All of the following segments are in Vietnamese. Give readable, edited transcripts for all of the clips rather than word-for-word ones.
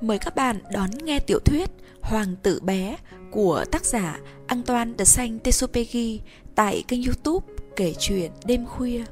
Mời các bạn đón nghe tiểu thuyết Hoàng tử bé của tác giả Antoine de Saint-Exupéry tại kênh YouTube Kể chuyện đêm khuya.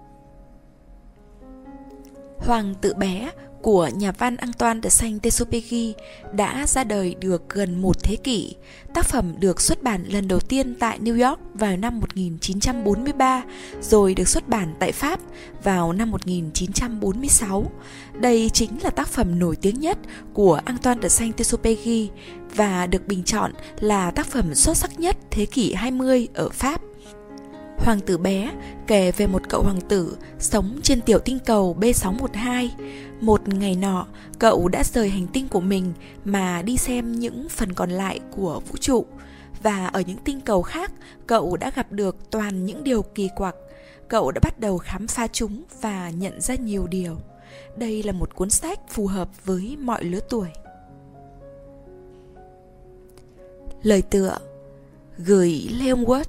Hoàng tử bé của nhà văn Antoine de Saint-Exupéry đã ra đời được gần một thế kỷ. Tác phẩm được xuất bản lần đầu tiên tại New York vào năm 1943, rồi được xuất bản tại Pháp vào năm 1946. Đây chính là tác phẩm nổi tiếng nhất của Antoine de Saint-Exupéry và được bình chọn là tác phẩm xuất sắc nhất thế kỷ 20 ở Pháp. Hoàng tử bé kể về một cậu hoàng tử sống trên tiểu tinh cầu B612. Một ngày nọ, cậu đã rời hành tinh của mình mà đi xem những phần còn lại của vũ trụ. Và ở những tinh cầu khác, cậu đã gặp được toàn những điều kỳ quặc. Cậu đã bắt đầu khám phá chúng và nhận ra nhiều điều. Đây là một cuốn sách phù hợp với mọi lứa tuổi. Lời tựa: gửi Leavenworth.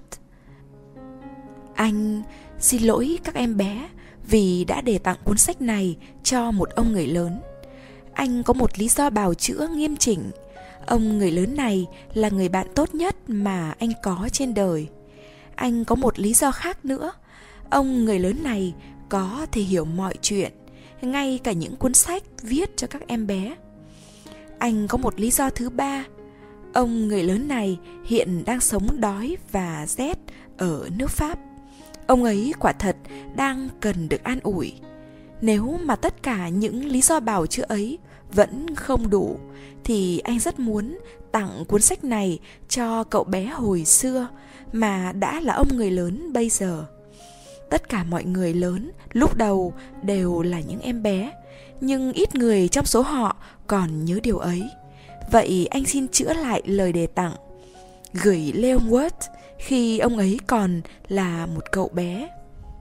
Anh xin lỗi các em bé vì đã để tặng cuốn sách này cho một ông người lớn. Anh có một lý do bào chữa nghiêm chỉnh. Ông người lớn này là người bạn tốt nhất mà anh có trên đời. Anh có một lý do khác nữa. Ông người lớn này có thể hiểu mọi chuyện, ngay cả những cuốn sách viết cho các em bé. Anh có một lý do thứ ba. Ông người lớn này hiện đang sống đói và rét ở nước Pháp. Ông ấy quả thật đang cần được an ủi. Nếu mà tất cả những lý do bào chữa ấy vẫn không đủ, thì anh rất muốn tặng cuốn sách này cho cậu bé hồi xưa mà đã là ông người lớn bây giờ. Tất cả mọi người lớn lúc đầu đều là những em bé, nhưng ít người trong số họ còn nhớ điều ấy. Vậy anh xin chữa lại lời đề tặng: gửi Leavenworth khi ông ấy còn là một cậu bé.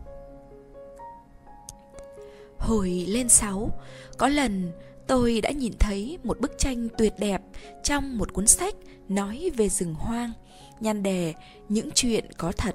Hồi lên 6, có lần tôi đã nhìn thấy một bức tranh tuyệt đẹp trong một cuốn sách nói về rừng hoang, nhan đề Những chuyện có thật.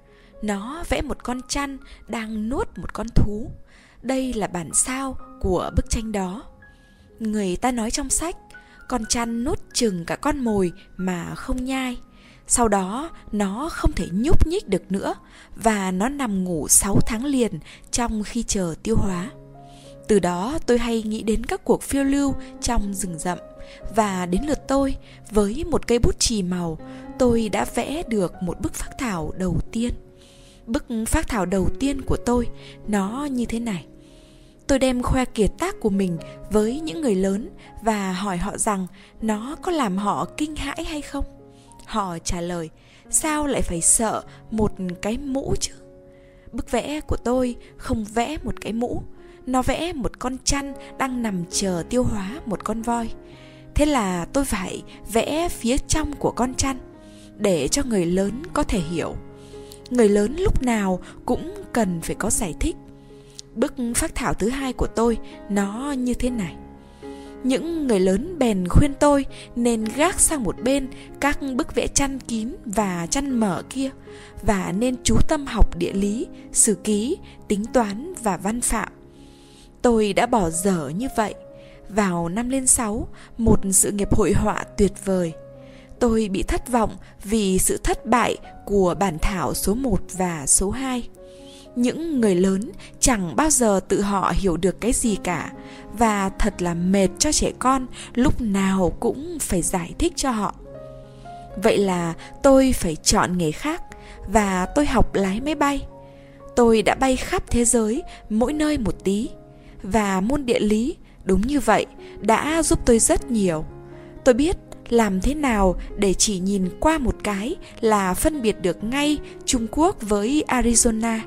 Nó vẽ một con chăn đang nuốt một con thú. Đây là bản sao của bức tranh đó. Người ta nói trong sách, con chăn nuốt chừng cả con mồi mà không nhai. Sau đó nó không thể nhúc nhích được nữa và nó nằm ngủ 6 tháng liền trong khi chờ tiêu hóa. Từ đó tôi hay nghĩ đến các cuộc phiêu lưu trong rừng rậm. Và đến lượt tôi, với một cây bút chì màu, tôi đã vẽ được một bức phác thảo đầu tiên. Bức phác thảo đầu tiên của tôi, nó như thế này. Tôi đem khoe kiệt tác của mình với những người lớn và hỏi họ rằng nó có làm họ kinh hãi hay không. Họ trả lời: sao lại phải sợ một cái mũ chứ? Bức vẽ của tôi không vẽ một cái mũ. Nó vẽ một con chăn đang nằm chờ tiêu hóa một con voi. Thế là tôi phải vẽ phía trong của con chăn để cho người lớn có thể hiểu. Người lớn lúc nào cũng cần phải có giải thích. Bức phác thảo thứ hai của tôi, nó như thế này. Những người lớn bèn khuyên tôi nên gác sang một bên các bức vẽ chăn kín và chăn mở kia, và nên chú tâm học địa lý, sử ký, tính toán và văn phạm. Tôi đã bỏ dở như vậy. Vào năm lên 6, một sự nghiệp hội họa tuyệt vời. Tôi bị thất vọng vì sự thất bại của bản thảo số 1 và số 2. Những người lớn chẳng bao giờ tự họ hiểu được cái gì cả, và thật là mệt cho trẻ con lúc nào cũng phải giải thích cho họ. Vậy là tôi phải chọn nghề khác, và tôi học lái máy bay. Tôi đã bay khắp thế giới, mỗi nơi một tí. Và môn địa lý, đúng như vậy, đã giúp tôi rất nhiều. Tôi biết làm thế nào để chỉ nhìn qua một cái là phân biệt được ngay Trung Quốc với Arizona.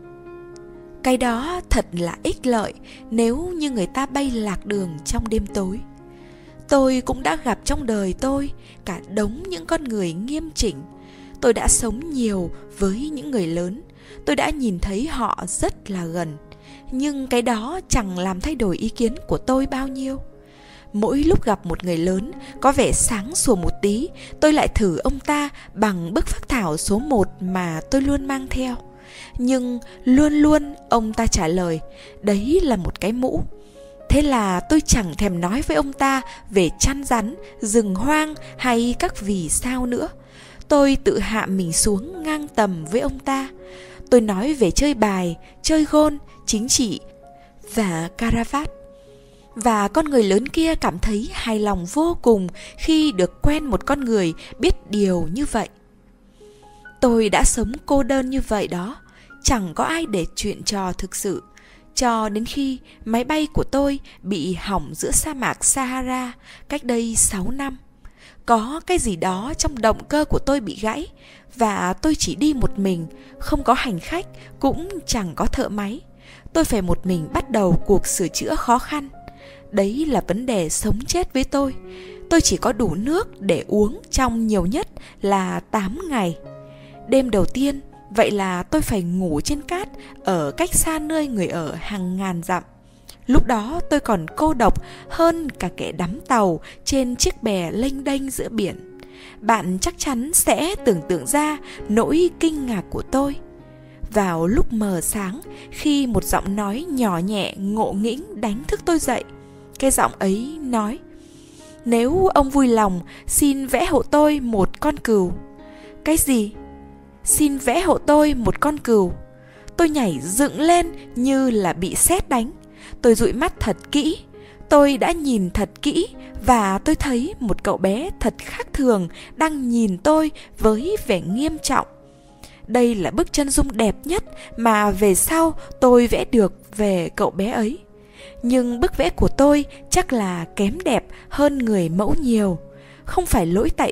Cái đó thật là ích lợi nếu như người ta bay lạc đường trong đêm tối. Tôi cũng đã gặp trong đời tôi cả đống những con người nghiêm chỉnh. Tôi đã sống nhiều với những người lớn. Tôi đã nhìn thấy họ rất là gần. Nhưng cái đó chẳng làm thay đổi ý kiến của tôi bao nhiêu. Mỗi lúc gặp một người lớn có vẻ sáng sủa một tí, tôi lại thử ông ta bằng bức phác thảo số 1 mà tôi luôn mang theo. Nhưng luôn luôn ông ta trả lời: đấy là một cái mũ. Thế là tôi chẳng thèm nói với ông ta về chăn rắn, rừng hoang hay các vì sao nữa. Tôi tự hạ mình xuống ngang tầm với ông ta. Tôi nói về chơi bài, chơi gôn, chính trị và caravat. Và con người lớn kia cảm thấy hài lòng vô cùng khi được quen một con người biết điều như vậy. Tôi đã sống cô đơn như vậy đó, chẳng có ai để chuyện trò thực sự, cho đến khi máy bay của tôi bị hỏng giữa sa mạc Sahara cách đây 6 năm. Có cái gì đó trong động cơ của tôi bị gãy, và tôi chỉ đi một mình, không có hành khách, cũng chẳng có thợ máy. Tôi phải một mình bắt đầu cuộc sửa chữa khó khăn. Đấy là vấn đề sống chết với tôi. Tôi chỉ có đủ nước để uống trong nhiều nhất là 8 ngày. Đêm đầu tiên, vậy là tôi phải ngủ trên cát ở cách xa nơi người ở hàng ngàn dặm. Lúc đó tôi còn cô độc hơn cả kẻ đắm tàu trên chiếc bè lênh đênh giữa biển. Bạn chắc chắn sẽ tưởng tượng ra nỗi kinh ngạc của tôi. Vào lúc mờ sáng, khi một giọng nói nhỏ nhẹ ngộ nghĩnh đánh thức tôi dậy, cái giọng ấy nói: "Nếu ông vui lòng, xin vẽ hộ tôi một con cừu." Cái gì? Xin vẽ hộ tôi một con cừu? Tôi nhảy dựng lên như là bị sét đánh. Tôi dụi mắt thật kỹ. Tôi đã nhìn thật kỹ, và tôi thấy một cậu bé thật khác thường đang nhìn tôi với vẻ nghiêm trọng. Đây là bức chân dung đẹp nhất mà về sau tôi vẽ được về cậu bé ấy. Nhưng bức vẽ của tôi chắc là kém đẹp hơn người mẫu nhiều. Không phải lỗi tại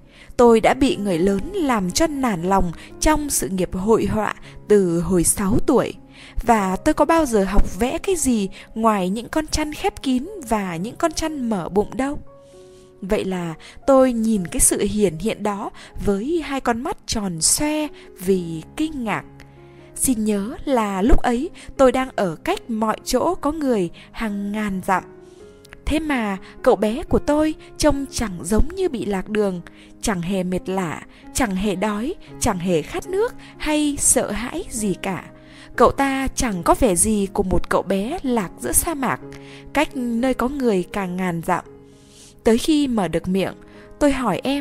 tôi đã bị người lớn làm cho nản lòng trong sự nghiệp hội họa từ hồi 6 tuổi. Và tôi có bao giờ học vẽ cái gì ngoài những con chăn khép kín và những con chăn mở bụng đâu. Vậy là tôi nhìn cái sự hiển hiện đó với hai con mắt tròn xoe vì kinh ngạc. Xin nhớ là lúc ấy tôi đang ở cách mọi chỗ có người hàng ngàn dặm. Thế mà cậu bé của tôi trông chẳng giống như bị lạc đường, chẳng hề mệt lả, chẳng hề đói, chẳng hề khát nước hay sợ hãi gì cả. Cậu ta chẳng có vẻ gì của một cậu bé lạc giữa sa mạc, cách nơi có người càng ngàn dặm. Tới khi mở được miệng, tôi hỏi em: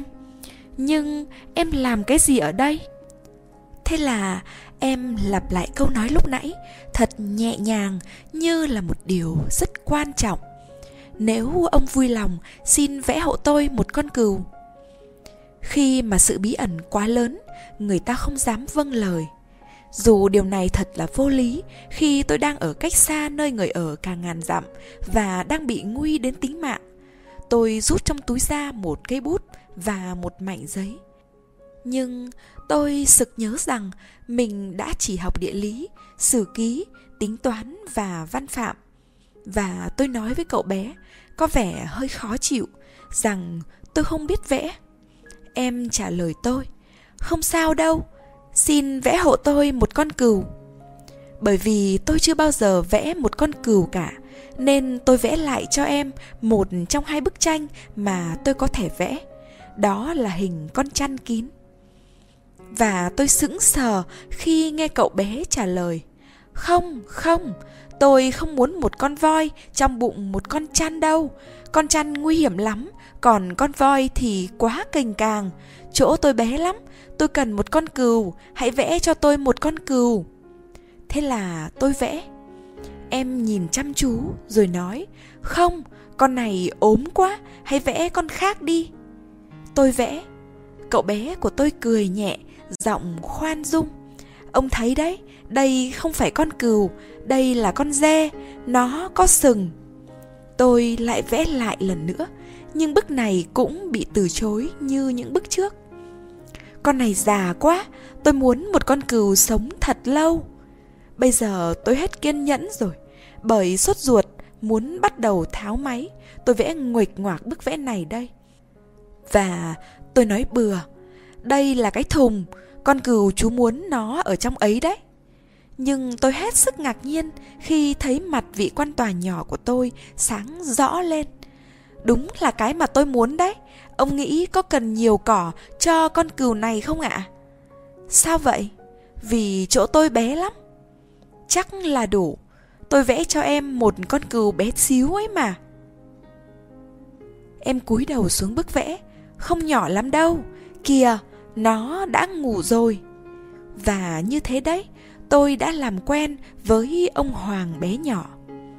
"Nhưng em làm cái gì ở đây?" Thế là em lặp lại câu nói lúc nãy, thật nhẹ nhàng như là một điều rất quan trọng: "Nếu ông vui lòng, xin vẽ hộ tôi một con cừu." Khi mà sự bí ẩn quá lớn, người ta không dám vâng lời. Dù điều này thật là vô lý khi tôi đang ở cách xa nơi người ở cả ngàn dặm và đang bị nguy đến tính mạng. Tôi rút trong túi ra một cây bút và một mảnh giấy. Nhưng tôi sực nhớ rằng mình đã chỉ học địa lý, sử ký, tính toán và văn phạm. Và tôi nói với cậu bé, có vẻ hơi khó chịu, rằng tôi không biết vẽ. Em trả lời tôi: "Không sao đâu, xin vẽ hộ tôi một con cừu." Bởi vì tôi chưa bao giờ vẽ một con cừu cả, nên tôi vẽ lại cho em một trong hai bức tranh mà tôi có thể vẽ. Đó là hình con chăn kín. Và tôi sững sờ khi nghe cậu bé trả lời: Không, tôi không muốn một con voi trong bụng một con chăn đâu. Con chăn nguy hiểm lắm, còn con voi thì quá cành càng. Chỗ tôi bé lắm, tôi cần một con cừu, hãy vẽ cho tôi một con cừu." Thế là tôi vẽ. Em nhìn chăm chú rồi nói: "Không, con này ốm quá, hãy vẽ con khác đi." Tôi vẽ. Cậu bé của tôi cười nhẹ, giọng khoan dung: "Ông thấy đấy, đây không phải con cừu, đây là con dê, nó có sừng." Tôi lại vẽ lại lần nữa, nhưng bức này cũng bị từ chối như những bức trước. "Con này già quá, tôi muốn một con cừu sống thật lâu." Bây giờ tôi hết kiên nhẫn rồi, bởi sốt ruột muốn bắt đầu tháo máy. Tôi vẽ nguệch ngoạc bức vẽ này đây. Và tôi nói bừa: "Đây là cái thùng, con cừu chú muốn nó ở trong ấy đấy." Nhưng tôi hết sức ngạc nhiên khi thấy mặt vị quan tòa nhỏ của tôi sáng rõ lên. "Đúng là cái mà tôi muốn đấy. Ông nghĩ có cần nhiều cỏ cho con cừu này không ạ?" "Sao vậy?" "Vì chỗ tôi bé lắm." "Chắc là đủ." Tôi vẽ cho em một con cừu bé xíu ấy mà. Em cúi đầu xuống bức vẽ. Không nhỏ lắm đâu. Kìa, nó đã ngủ rồi. Và như thế đấy, tôi đã làm quen với ông Hoàng bé nhỏ.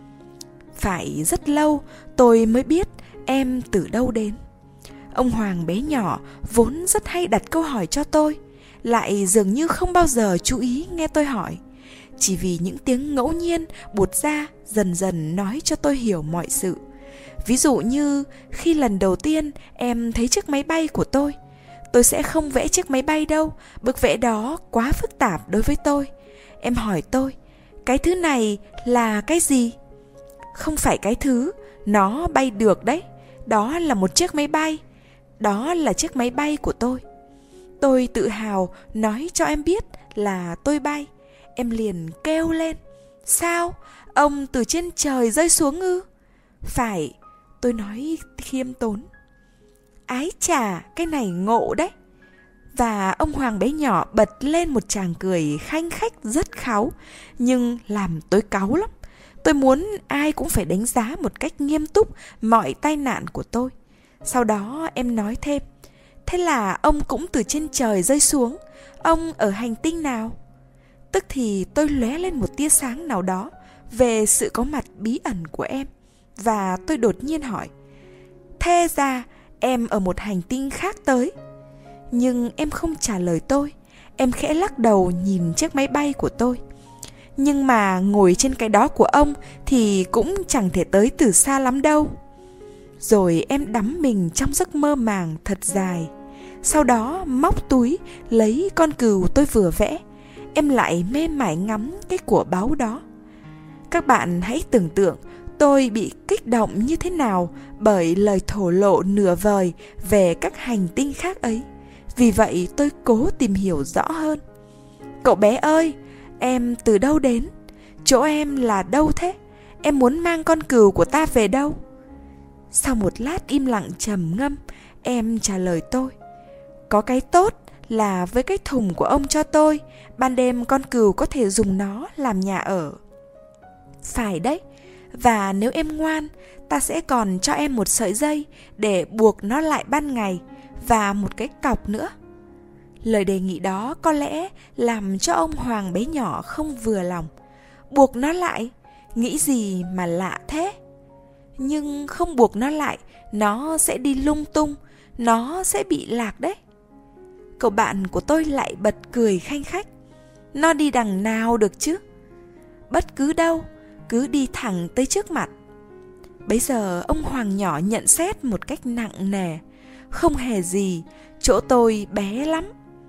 Phải rất lâu tôi mới biết em từ đâu đến. Ông Hoàng bé nhỏ vốn rất hay đặt câu hỏi cho tôi, lại dường như không bao giờ chú ý nghe tôi hỏi. Chỉ vì những tiếng ngẫu nhiên buột ra dần dần nói cho tôi hiểu mọi sự. Ví dụ như khi lần đầu tiên em thấy chiếc máy bay của tôi sẽ không vẽ chiếc máy bay đâu, bức vẽ đó quá phức tạp đối với tôi. Em hỏi tôi, cái thứ này là cái gì? Không phải cái thứ, nó bay được đấy. Đó là một chiếc máy bay. Đó là chiếc máy bay của tôi. Tôi tự hào nói cho em biết là tôi bay. Em liền kêu lên, sao? Ông từ trên trời rơi xuống ư? Phải, tôi nói khiêm tốn. Ái chà, cái này ngộ đấy. Và ông Hoàng bé nhỏ bật lên một tràng cười khanh khách rất kháu, nhưng làm tôi cáu lắm. Tôi muốn ai cũng phải đánh giá một cách nghiêm túc mọi tai nạn của tôi. Sau đó em nói thêm, thế là ông cũng từ trên trời rơi xuống. Ông ở hành tinh nào? Tức thì tôi lóe lên một tia sáng nào đó về sự có mặt bí ẩn của em. Và tôi đột nhiên hỏi, thế ra em ở một hành tinh khác tới? Nhưng em không trả lời tôi. Em khẽ lắc đầu nhìn chiếc máy bay của tôi. Nhưng mà ngồi trên cái đó của ông thì cũng chẳng thể tới từ xa lắm đâu. Rồi em đắm mình trong giấc mơ màng thật dài. Sau đó móc túi lấy con cừu tôi vừa vẽ. Em lại mê mải ngắm cái của báu đó. Các bạn hãy tưởng tượng tôi bị kích động như thế nào bởi lời thổ lộ nửa vời về các hành tinh khác ấy. Vì vậy tôi cố tìm hiểu rõ hơn. Cậu bé ơi, em từ đâu đến? Chỗ em là đâu thế? Em muốn mang con cừu của ta về đâu? Sau một lát im lặng trầm ngâm, em trả lời tôi. Có cái tốt là với cái thùng của ông cho tôi, ban đêm con cừu có thể dùng nó làm nhà ở. Phải đấy, và nếu em ngoan, ta sẽ còn cho em một sợi dây để buộc nó lại ban ngày và một cái cọc nữa. Lời đề nghị đó có lẽ làm cho ông Hoàng bé nhỏ không vừa lòng. Buộc nó lại? Nghĩ gì mà lạ thế? Nhưng không buộc nó lại, nó sẽ đi lung tung, nó sẽ bị lạc đấy. Cậu bạn của tôi lại bật cười khanh khách. Nó đi đằng nào được chứ? Bất cứ đâu, cứ đi thẳng tới trước mặt. Bấy giờ ông Hoàng nhỏ nhận xét một cách nặng nề. Không hề gì, chỗ tôi bé lắm.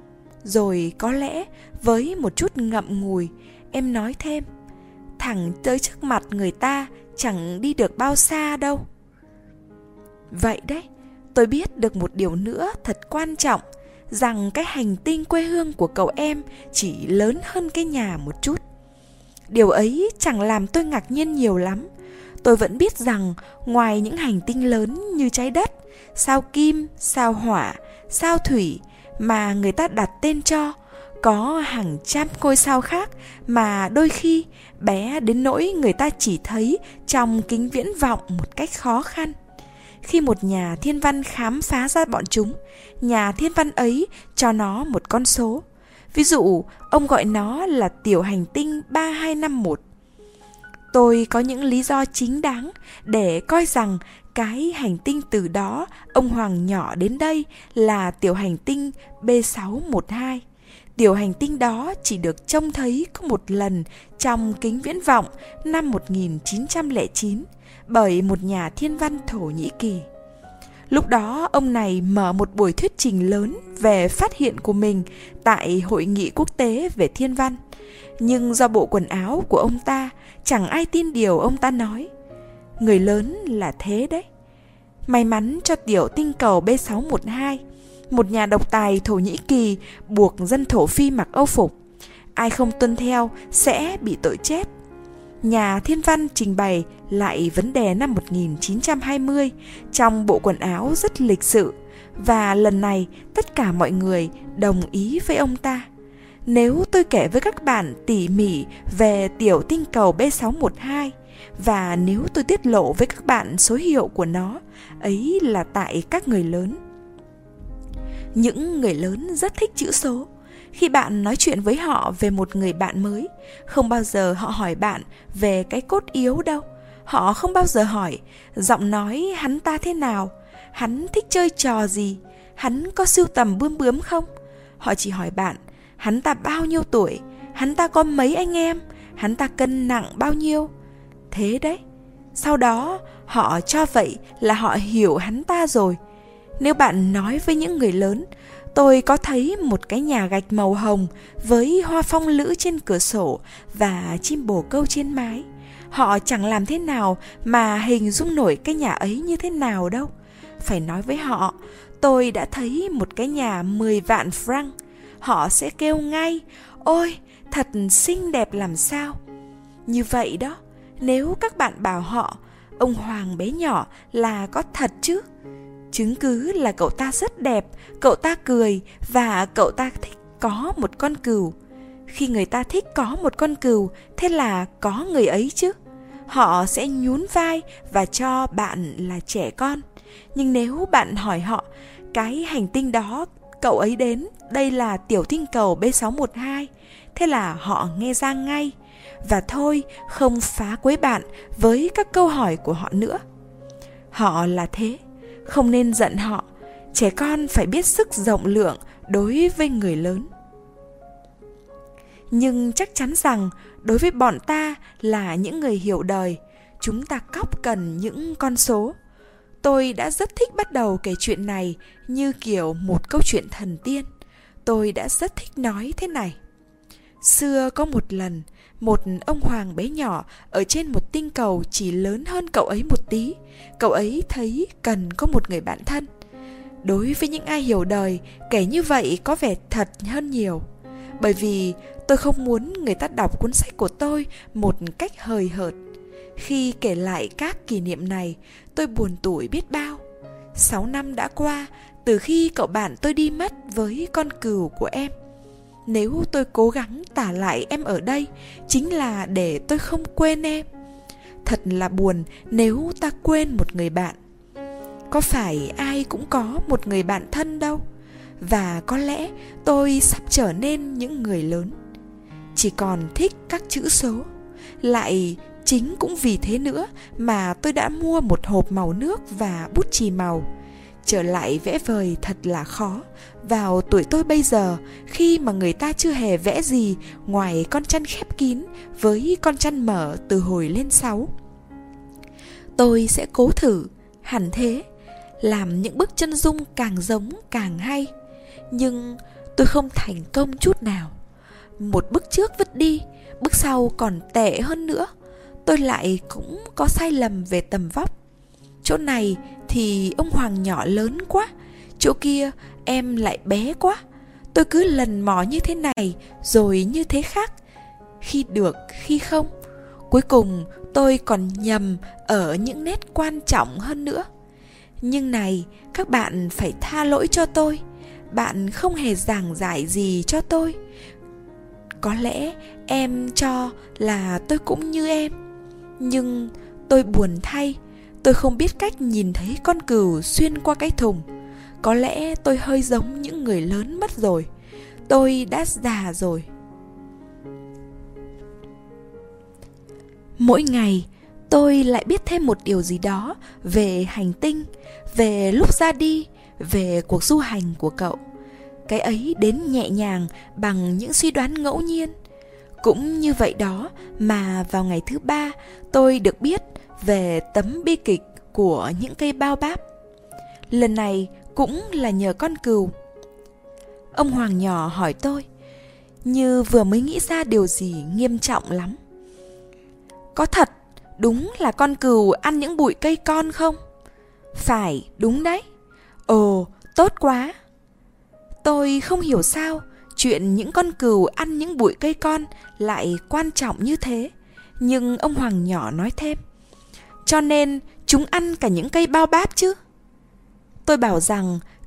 Rồi có lẽ với một chút ngậm ngùi, em nói thêm, thẳng tới trước mặt người ta chẳng đi được bao xa đâu. Vậy đấy, tôi biết được một điều nữa thật quan trọng, rằng cái hành tinh quê hương của cậu em chỉ lớn hơn cái nhà một chút. Điều ấy chẳng làm tôi ngạc nhiên nhiều lắm. Tôi vẫn biết rằng ngoài những hành tinh lớn như trái đất, sao Kim, sao Hỏa, sao Thủy mà người ta đặt tên cho, có hàng trăm ngôi sao khác mà đôi khi bé đến nỗi người ta chỉ thấy trong kính viễn vọng một cách khó khăn. Khi một nhà thiên văn khám phá ra bọn chúng, nhà thiên văn ấy cho nó một con số. Ví dụ, ông gọi nó là tiểu hành tinh 3251. Tôi có những lý do chính đáng để coi rằng cái hành tinh từ đó ông Hoàng nhỏ đến đây là tiểu hành tinh B612. Tiểu hành tinh đó chỉ được trông thấy có một lần trong kính viễn vọng năm 1909 bởi một nhà thiên văn Thổ Nhĩ Kỳ. Lúc đó ông này mở một buổi thuyết trình lớn về phát hiện của mình tại Hội nghị quốc tế về thiên văn. Nhưng do bộ quần áo của ông ta, chẳng ai tin điều ông ta nói. Người lớn là thế đấy. May mắn cho tiểu tinh cầu B612, một nhà độc tài Thổ Nhĩ Kỳ buộc dân Thổ Phi mặc âu phục. Ai không tuân theo sẽ bị tội chết. Nhà thiên văn trình bày lại vấn đề năm 1920 trong bộ quần áo rất lịch sự, và lần này tất cả mọi người đồng ý với ông ta. nếu tôi kể với các bạn tỉ mỉ về tiểu tinh cầu B612 và nếu tôi tiết lộ với các bạn số hiệu của nó, ấy là tại các người lớn. Những người lớn rất thích chữ số. Khi bạn nói chuyện với họ về một người bạn mới, không bao giờ họ hỏi bạn về cái cốt yếu đâu. Họ không bao giờ hỏi giọng nói hắn ta thế nào, hắn thích chơi trò gì, hắn có sưu tầm bướm bướm không. Họ chỉ hỏi bạn, hắn ta bao nhiêu tuổi, hắn ta có mấy anh em, hắn ta cân nặng bao nhiêu. Thế đấy. Sau đó họ cho vậy là họ hiểu hắn ta rồi. Nếu bạn nói với những người lớn, tôi có thấy một cái nhà gạch màu hồng với hoa phong lữ trên cửa sổ và chim bồ câu trên mái, họ chẳng làm thế nào mà hình dung nổi cái nhà ấy như thế nào đâu. Phải nói với họ, tôi đã thấy một cái nhà 10 vạn franc. Họ sẽ kêu ngay, ôi, thật xinh đẹp làm sao. Như vậy đó, nếu các bạn bảo họ, ông Hoàng bé nhỏ là có thật chứ. Chứng cứ là cậu ta rất đẹp, cậu ta cười và cậu ta thích có một con cừu. Khi người ta thích có một con cừu, thế là có người ấy chứ. Họ sẽ nhún vai và cho bạn là trẻ con. Nhưng nếu bạn hỏi họ, cái hành tinh đó cậu ấy đến, đây là tiểu tinh cầu B612, thế là họ nghe ra ngay. Và thôi, không phá quấy bạn với các câu hỏi của họ nữa. Họ là thế, không nên giận họ. Trẻ con phải biết sức rộng lượng đối với người lớn. Nhưng chắc chắn rằng đối với bọn ta là những người hiểu đời, chúng ta cóc cần những con số. Tôi đã rất thích bắt đầu kể chuyện này như kiểu một câu chuyện thần tiên. Tôi đã rất thích nói thế này. Xưa có một lần, một ông hoàng bé nhỏ ở trên một tinh cầu chỉ lớn hơn cậu ấy một tí. Cậu ấy thấy cần có một người bạn thân. Đối với những ai hiểu đời, kể như vậy có vẻ thật hơn nhiều. Bởi vì tôi không muốn người ta đọc cuốn sách của tôi một cách hời hợt. Khi kể lại các kỷ niệm này, tôi buồn tủi biết bao. 6 năm đã qua từ khi cậu bạn tôi đi mất với con cừu của em. Nếu tôi cố gắng tả lại em ở đây, chính là để tôi không quên em. Thật là buồn nếu ta quên một người bạn. Có phải ai cũng có một người bạn thân đâu. Và có lẽ tôi sắp trở nên những người lớn, chỉ còn thích các chữ số. Lại chính cũng vì thế nữa mà tôi đã mua một hộp màu nước và bút chì màu. Trở lại vẽ vời thật là khó vào tuổi tôi bây giờ, khi mà người ta chưa hề vẽ gì ngoài con chăn khép kín với con chăn mở từ hồi lên 6. Tôi sẽ cố thử, hẳn thế, làm những bức chân dung càng giống càng hay. Nhưng tôi không thành công chút nào. Một bức trước vứt đi, bức sau còn tệ hơn nữa. Tôi lại cũng có sai lầm về tầm vóc. Chỗ này thì ông Hoàng nhỏ lớn quá, chỗ kia em lại bé quá. Tôi cứ lần mò như thế này rồi như thế khác, khi được khi không. Cuối cùng tôi còn nhầm ở những nét quan trọng hơn nữa. Nhưng này, các bạn phải tha lỗi cho tôi. Bạn không hề giảng giải gì cho tôi. Có lẽ em cho là tôi cũng như em. Nhưng tôi buồn thay, tôi không biết cách nhìn thấy con cừu xuyên qua cái thùng. Có lẽ tôi hơi giống những người lớn mất rồi. Tôi đã già rồi. Mỗi ngày tôi lại biết thêm một điều gì đó về hành tinh, về lúc ra đi, về cuộc du hành của cậu. Cái ấy đến nhẹ nhàng bằng những suy đoán ngẫu nhiên. Cũng như vậy đó mà vào ngày thứ 3 tôi được biết về tấm bi kịch của những cây bao báp. Lần này cũng là nhờ con cừu. Ông Hoàng nhỏ hỏi tôi, như vừa mới nghĩ ra điều gì nghiêm trọng lắm. Có thật, đúng là con cừu ăn những bụi cây con không? Phải, đúng đấy. Ồ, tốt quá. Tôi không hiểu sao chuyện những con cừu ăn những bụi cây con lại quan trọng như thế. Nhưng ông Hoàng nhỏ nói thêm, cho nên chúng ăn cả những cây bao báp chứ. Tôi bảo rằng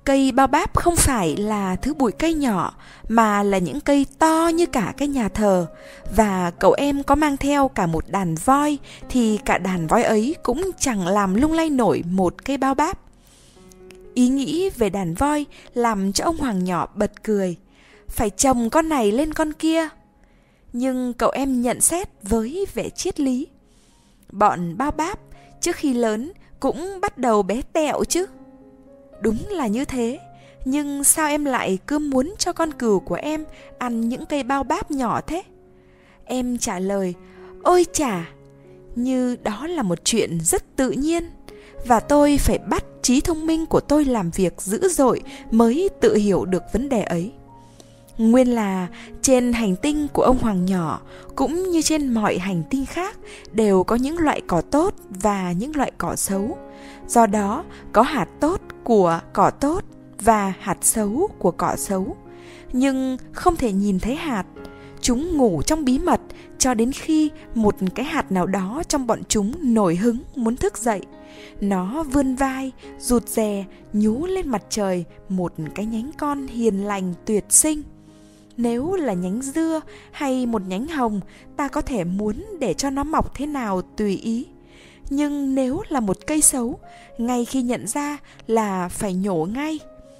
Cây bao báp không phải là thứ bụi cây nhỏ, mà là những cây to như cả cái nhà thờ. Và cậu em có mang theo cả một đàn voi, thì cả đàn voi ấy cũng chẳng làm lung lay nổi một cây bao báp. Ý nghĩ về đàn voi làm cho ông Hoàng nhỏ bật cười. Phải chồng con này lên con kia. Nhưng cậu em nhận xét với vẻ triết lý. Bọn bao báp trước khi lớn cũng bắt đầu bé tẹo chứ. Đúng là như thế. Nhưng sao em lại cứ muốn cho con cừu của em ăn những cây bao báp nhỏ thế? Em trả lời, ôi chà, như đó là một chuyện rất tự nhiên. Và tôi phải bắt trí thông minh của tôi làm việc dữ dội mới tự hiểu được vấn đề ấy. Nguyên là trên hành tinh của ông Hoàng nhỏ, cũng như trên mọi hành tinh khác, đều có những loại cỏ tốt và những loại cỏ xấu. Do đó, có hạt tốt của cỏ tốt và hạt xấu của cỏ xấu. Nhưng không thể nhìn thấy hạt. Chúng ngủ trong bí mật cho đến khi một cái hạt nào đó trong bọn chúng nổi hứng muốn thức dậy. Nó vươn vai, rụt rè, nhú lên mặt trời một cái nhánh con hiền lành tuyệt sinh. Nếu là nhánh dưa hay một nhánh hồng, ta có thể muốn để cho nó mọc thế nào tùy ý. Nhưng nếu là một cây xấu, ngay khi nhận ra là phải nhổ ngay.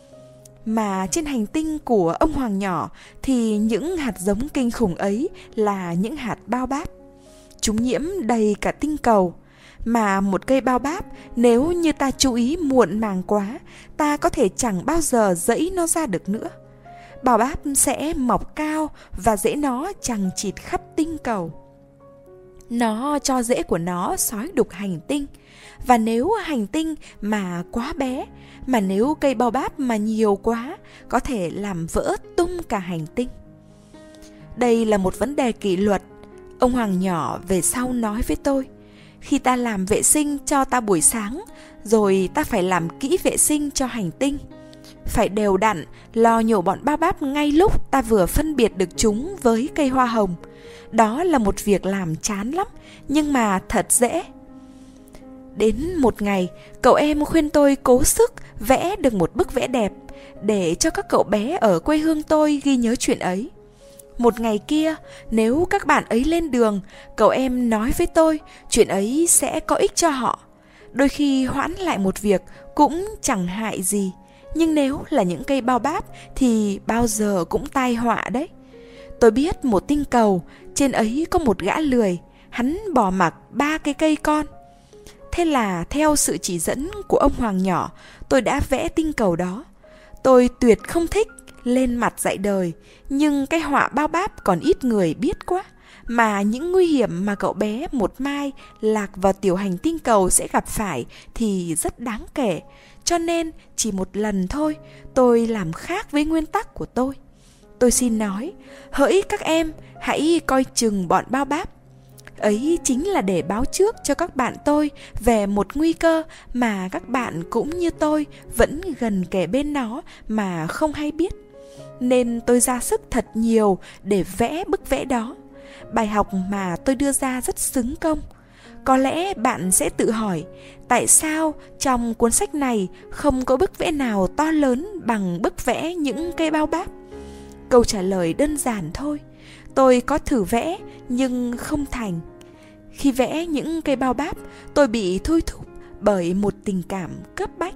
Mà trên hành tinh của ông Hoàng nhỏ thì những hạt giống kinh khủng ấy là những hạt bao báp. Chúng nhiễm đầy cả tinh cầu. Mà một cây bao báp, nếu như ta chú ý muộn màng quá, ta có thể chẳng bao giờ giãy nó ra được nữa. Bao báp sẽ mọc cao và rễ nó chằng chịt khắp tinh cầu. Nó cho rễ của nó xói đục hành tinh. Và nếu hành tinh mà quá bé, mà nếu cây bao báp mà nhiều quá, có thể làm vỡ tung cả hành tinh. Đây là một vấn đề kỷ luật. Ông Hoàng nhỏ về sau nói với tôi, khi ta làm vệ sinh cho ta buổi sáng, rồi ta phải làm kỹ vệ sinh cho hành tinh. Phải đều đặn, lo nhổ bọn bao báp ngay lúc ta vừa phân biệt được chúng với cây hoa hồng. Đó là một việc làm chán lắm, nhưng mà thật dễ. Đến một ngày, cậu em khuyên tôi cố sức vẽ được một bức vẽ đẹp, để cho các cậu bé ở quê hương tôi ghi nhớ chuyện ấy. Một ngày kia, nếu các bạn ấy lên đường, cậu em nói với tôi chuyện ấy sẽ có ích cho họ. Đôi khi hoãn lại một việc cũng chẳng hại gì, nhưng nếu là những cây bao báp thì bao giờ cũng tai họa đấy. Tôi biết một tinh cầu, trên ấy có một gã lười, hắn bỏ mặc 3 cái cây con. Thế là theo sự chỉ dẫn của ông Hoàng nhỏ, tôi đã vẽ tinh cầu đó. Tôi tuyệt không thích lên mặt dạy đời, nhưng cái họa bao báp còn ít người biết quá. Mà những nguy hiểm mà cậu bé một mai lạc vào tiểu hành tinh cầu sẽ gặp phải thì rất đáng kể. Cho nên chỉ một lần thôi, tôi làm khác với nguyên tắc của tôi. Tôi xin nói, hỡi các em, hãy coi chừng bọn bao báp. Ấy chính là để báo trước cho các bạn tôi về một nguy cơ mà các bạn cũng như tôi vẫn gần kề bên nó mà không hay biết. Nên tôi ra sức thật nhiều để vẽ bức vẽ đó. Bài học mà tôi đưa ra rất xứng công. Có lẽ bạn sẽ tự hỏi, tại sao trong cuốn sách này không có bức vẽ nào to lớn bằng bức vẽ những cây bao báp? Câu trả lời đơn giản thôi. Tôi có thử vẽ nhưng không thành. Khi vẽ những cây bao báp, tôi bị thôi thúc bởi một tình cảm cấp bách.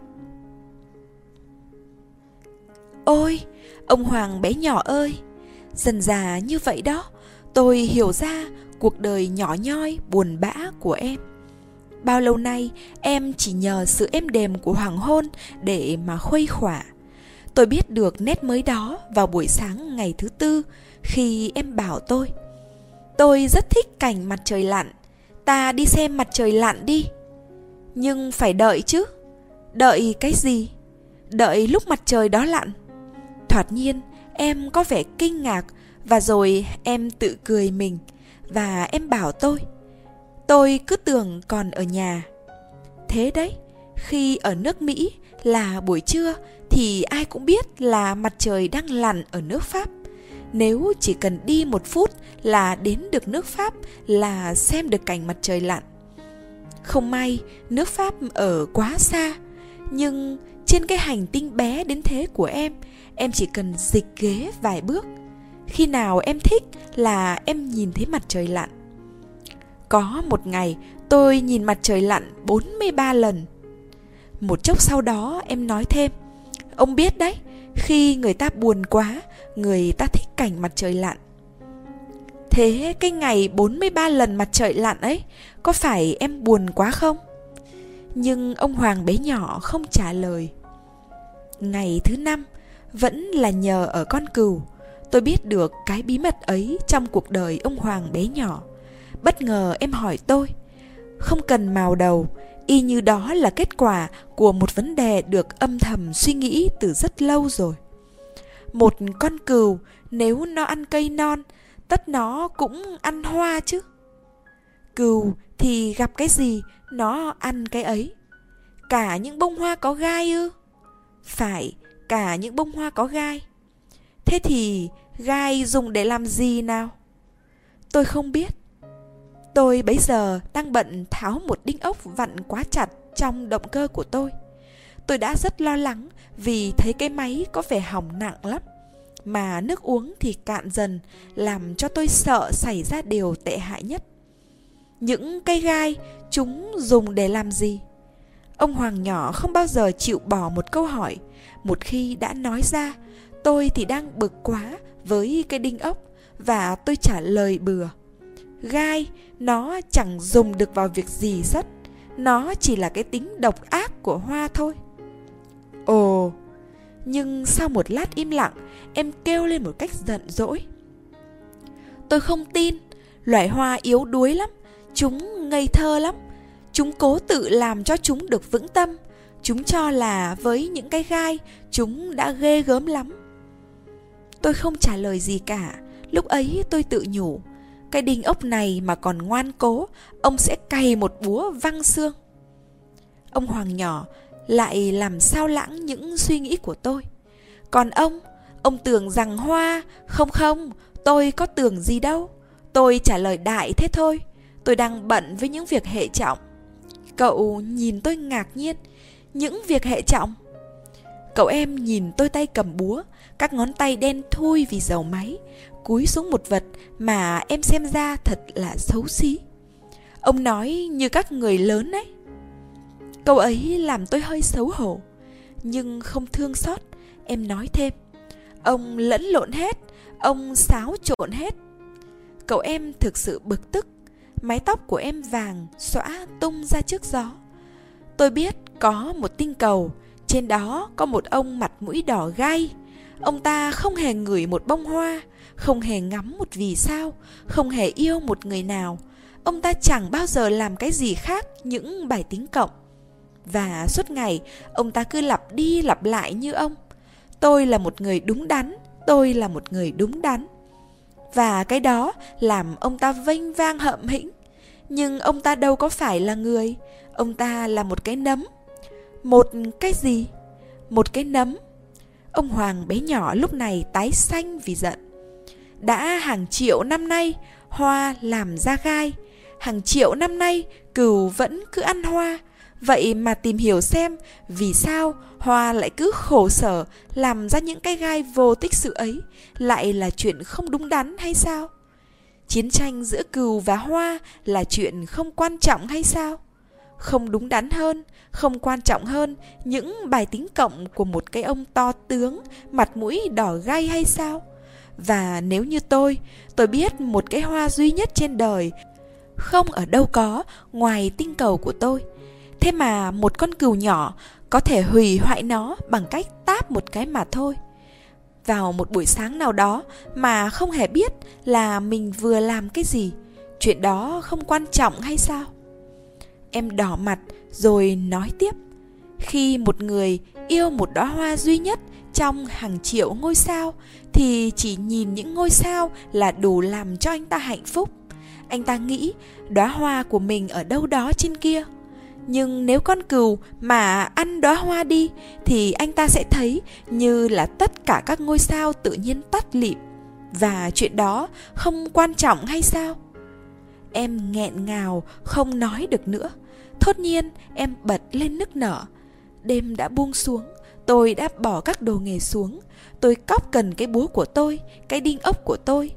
Ôi, ông Hoàng bé nhỏ ơi! Dần dà như vậy đó, tôi hiểu ra cuộc đời nhỏ nhoi buồn bã của em. Bao lâu nay em chỉ nhờ sự êm đềm của hoàng hôn để mà khuây khỏa. Tôi biết được nét mới đó vào buổi sáng ngày thứ Tư, khi em bảo tôi rất thích cảnh mặt trời lặn, ta đi xem mặt trời lặn đi. Nhưng phải đợi chứ. Đợi cái gì? Đợi lúc mặt trời đó lặn. Thoạt nhiên em có vẻ kinh ngạc, và rồi em tự cười mình. Và em bảo tôi cứ tưởng còn ở nhà. Thế đấy, khi ở nước Mỹ là buổi trưa thì ai cũng biết là mặt trời đang lặn ở nước Pháp. Nếu chỉ cần đi 1 phút là đến được nước Pháp, là xem được cảnh mặt trời lặn. Không may nước Pháp ở quá xa, nhưng trên cái hành tinh bé đến thế của em chỉ cần dịch ghế vài bước. Khi nào em thích là em nhìn thấy mặt trời lặn. Có một ngày tôi nhìn mặt trời lặn 43 lần. Một chốc sau đó em nói thêm, ông biết đấy, khi người ta buồn quá, người ta thích cảnh mặt trời lặn. Thế cái ngày 43 lần mặt trời lặn ấy, có phải em buồn quá không? Nhưng ông Hoàng bé nhỏ không trả lời. Ngày thứ 5, vẫn là nhờ ở con cừu, tôi biết được cái bí mật ấy trong cuộc đời ông Hoàng bé nhỏ. Bất ngờ em hỏi tôi, không cần mào đầu, y như đó là kết quả của một vấn đề được âm thầm suy nghĩ từ rất lâu rồi. Một con cừu nếu nó ăn cây non, tất nó cũng ăn hoa chứ. Cừu thì gặp cái gì nó ăn cái ấy. Cả những bông hoa có gai ư? Phải, cả những bông hoa có gai. Thế thì gai dùng để làm gì nào? Tôi không biết. Tôi bấy giờ đang bận tháo một đinh ốc vặn quá chặt trong động cơ của tôi. Tôi đã rất lo lắng vì thấy cái máy có vẻ hỏng nặng lắm. Mà nước uống thì cạn dần, làm cho tôi sợ xảy ra điều tệ hại nhất. Những cây gai, chúng dùng để làm gì? Ông Hoàng nhỏ không bao giờ chịu bỏ một câu hỏi. Một khi đã nói ra, tôi thì đang bực quá với cái đinh ốc, và tôi trả lời bừa. Gai, nó chẳng dùng được vào việc gì rất. Nó chỉ là cái tính độc ác của hoa thôi. Ồ, nhưng sau một lát im lặng, em kêu lên một cách giận dỗi. Tôi không tin, loài hoa yếu đuối lắm, chúng ngây thơ lắm. Chúng cố tự làm cho chúng được vững tâm. Chúng cho là với những cái gai, chúng đã ghê gớm lắm. Tôi không trả lời gì cả. Lúc ấy tôi tự nhủ, cái đinh ốc này mà còn ngoan cố, ông sẽ cày một búa văng xương. Ông Hoàng nhỏ lại làm sao lãng những suy nghĩ của tôi. Còn ông tưởng rằng hoa. Không, tôi có tưởng gì đâu. Tôi trả lời đại thế thôi. Tôi đang bận với những việc hệ trọng. Cậu nhìn tôi ngạc nhiên. Những việc hệ trọng? Cậu em nhìn tôi tay cầm búa, các ngón tay đen thui vì dầu máy, cúi xuống một vật mà em xem ra thật là xấu xí. Ông nói như các người lớn ấy. Câu ấy làm tôi hơi xấu hổ, nhưng không thương xót. Em nói thêm, ông lẫn lộn hết, ông xáo trộn hết. Cậu em thực sự bực tức. Mái tóc của em vàng xõa tung ra trước gió. Tôi biết có một tinh cầu, trên đó có một ông mặt mũi đỏ gai. Ông ta không hề ngửi một bông hoa, không hề ngắm một vì sao, không hề yêu một người nào. Ông ta chẳng bao giờ làm cái gì khác những bài tính cộng. Và suốt ngày ông ta cứ lặp đi lặp lại như ông. Tôi là một người đúng đắn, tôi là một người đúng đắn. Và cái đó làm ông ta vênh vang hậm hĩnh. Nhưng ông ta đâu có phải là người. Ông ta là một cái nấm. Một cái gì? Một cái nấm. Ông Hoàng bé nhỏ lúc này tái xanh vì giận. Đã hàng triệu năm nay hoa làm ra gai. Hàng triệu năm nay cừu vẫn cứ ăn hoa. Vậy mà tìm hiểu xem vì sao hoa lại cứ khổ sở làm ra những cái gai vô tích sự ấy lại là chuyện không đúng đắn hay sao? Chiến tranh giữa cừu và hoa là chuyện không quan trọng hay sao? Không đúng đắn hơn, không quan trọng hơn những bài tính cộng của một cái ông to tướng, mặt mũi đỏ gay hay sao? Và nếu như tôi biết một cái hoa duy nhất trên đời, không ở đâu có ngoài tinh cầu của tôi. Thế mà một con cừu nhỏ có thể hủy hoại nó bằng cách táp một cái mà thôi. Vào một buổi sáng nào đó mà không hề biết là mình vừa làm cái gì, chuyện đó không quan trọng hay sao? Em đỏ mặt rồi nói tiếp. Khi một người yêu một đóa hoa duy nhất trong hàng triệu ngôi sao thì chỉ nhìn những ngôi sao là đủ làm cho anh ta hạnh phúc. Anh ta nghĩ đóa hoa của mình ở đâu đó trên kia. Nhưng nếu con cừu mà ăn đóa hoa đi thì anh ta sẽ thấy như là tất cả các ngôi sao tự nhiên tắt lịm. Và chuyện đó không quan trọng hay sao? Em nghẹn ngào không nói được nữa. Thốt nhiên em bật lên nức nở. Đêm đã buông xuống. Tôi đã bỏ các đồ nghề xuống. Tôi cóp cần cái búa của tôi, cái đinh ốc của tôi,